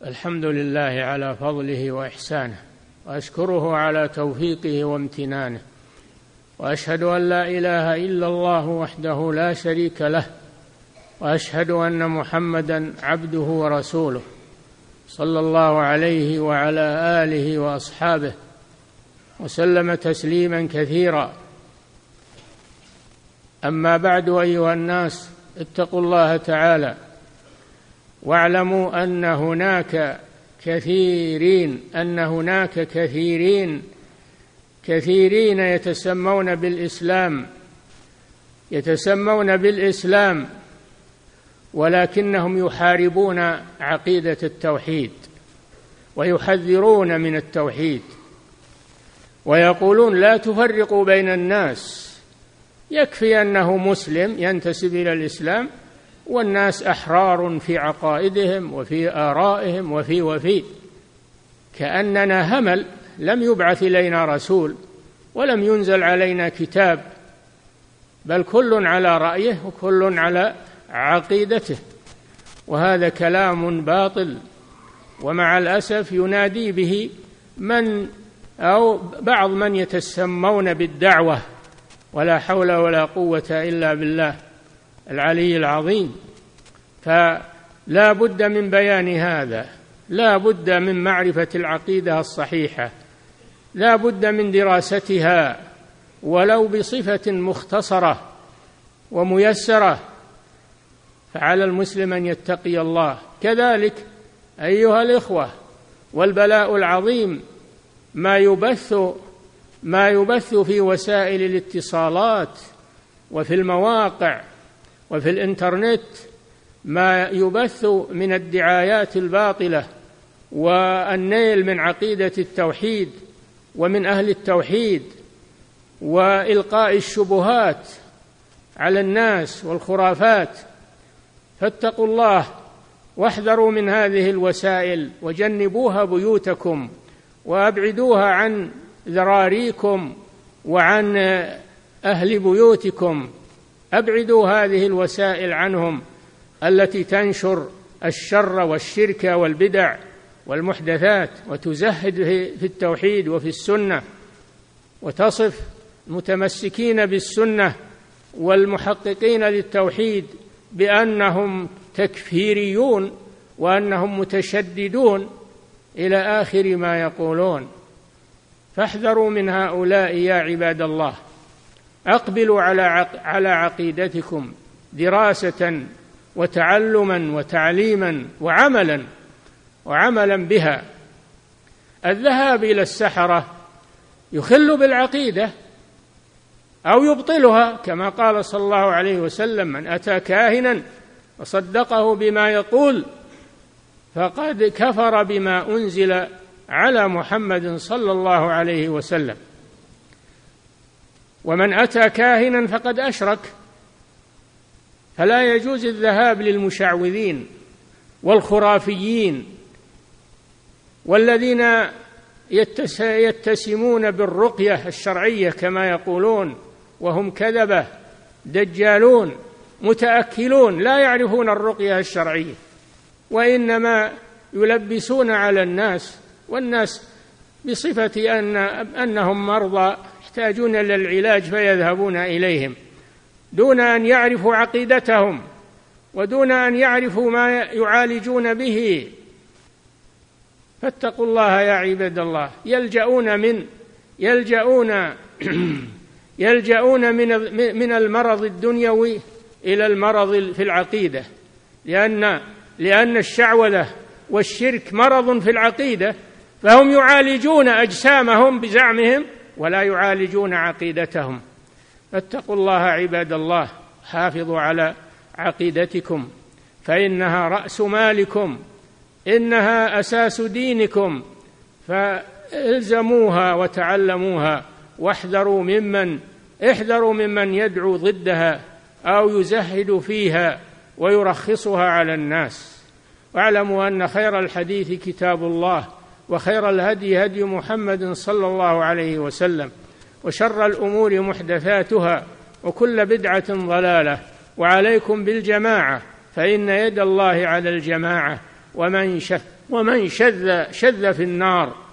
الحمد لله على فضله وإحسانه، وأشكره على توفيقه وامتنانه، وأشهد أن لا إله إلا الله وحده لا شريك له، وأشهد أن محمدًا عبده ورسوله صلى الله عليه وعلى آله وأصحابه وسلم تسليمًا كثيرا. أما بعد، أيها الناس، اتقوا الله تعالى واعلموا أن هناك كثيرين يتسمون بالإسلام ولكنهم يحاربون عقيدة التوحيد ويحذرون من التوحيد، ويقولون لا تفرقوا بين الناس، يكفي أنه مسلم ينتسب إلى الإسلام والناس أحرار في عقائدهم وفي آرائهم وفي كأننا همل لم يبعث إلينا رسول ولم ينزل علينا كتاب، بل كل على رأيه وكل على عقيدته، وهذا كلام باطل. ومع الأسف ينادي به بعض من يتسمون بالدعوة، ولا حول ولا قوة إلا بالله العلي العظيم. فلا بد من بيان هذا، لا بد من معرفة العقيدة الصحيحة، لا بد من دراستها ولو بصفة مختصرة وميسرة، فعلى المسلم أن يتقي الله. كذلك أيها الإخوة، والبلاء العظيم ما يبث في وسائل الاتصالات وفي المواقع وفي الإنترنت، ما يبث من الدعايات الباطلة والنيل من عقيدة التوحيد ومن أهل التوحيد، وإلقاء الشبهات على الناس والخرافات. فاتقوا الله واحذروا من هذه الوسائل، وجنبوها بيوتكم وأبعدوها عن ذراريكم وعن أهل بيوتكم. أبعدوا هذه الوسائل عنهم التي تنشر الشر والشرك والبدع والمحدثات، وتزهد في التوحيد وفي السنة، وتصف المتمسكين بالسنة والمحققين للتوحيد بأنهم تكفيريون وأنهم متشددون إلى آخر ما يقولون. فاحذروا من هؤلاء يا عباد الله. أقبلوا على عقيدتكم دراسة وتعلما وتعليما وعملا بها. الذهاب إلى السحرة يخل بالعقيدة أو يبطلها، كما قال صلى الله عليه وسلم: من أتى كاهنا وصدقه بما يقول فقد كفر بما أنزل على محمد صلى الله عليه وسلم، ومن أتى كاهنا فقد أشرك. فلا يجوز الذهاب للمشعوذين والخرافيين والذين يتسمون بالرقية الشرعية كما يقولون، وهم كذبة دجالون متأكلون لا يعرفون الرقية الشرعية، وإنما يلبسون على الناس، والناس بصفة أنهم مرضى يحتاجون إلى العلاج فيذهبون إليهم دون أن يعرفوا عقيدتهم ودون أن يعرفوا ما يعالجون به. فاتقوا الله يا عباد الله. يلجؤون من المرض الدنيوي إلى المرض في العقيدة، لأن الشعوذة والشرك مرض في العقيدة، فهم يعالجون أجسامهم بزعمهم ولا يعالجون عقيدتهم. فاتقوا الله عباد الله، حافظوا على عقيدتكم، فإنها رأس مالكم، إنها أساس دينكم، فالزموها وتعلموها، واحذروا ممن يدعو ضدها أو يزهد فيها ويرخصها على الناس. واعلموا أن خير الحديث كتاب الله، وخير الهدي هدي محمد صلى الله عليه وسلم، وشر الأمور محدثاتها، وكل بدعة ضلالة. وعليكم بالجماعة، فإن يد الله على الجماعة، ومن شذ في النار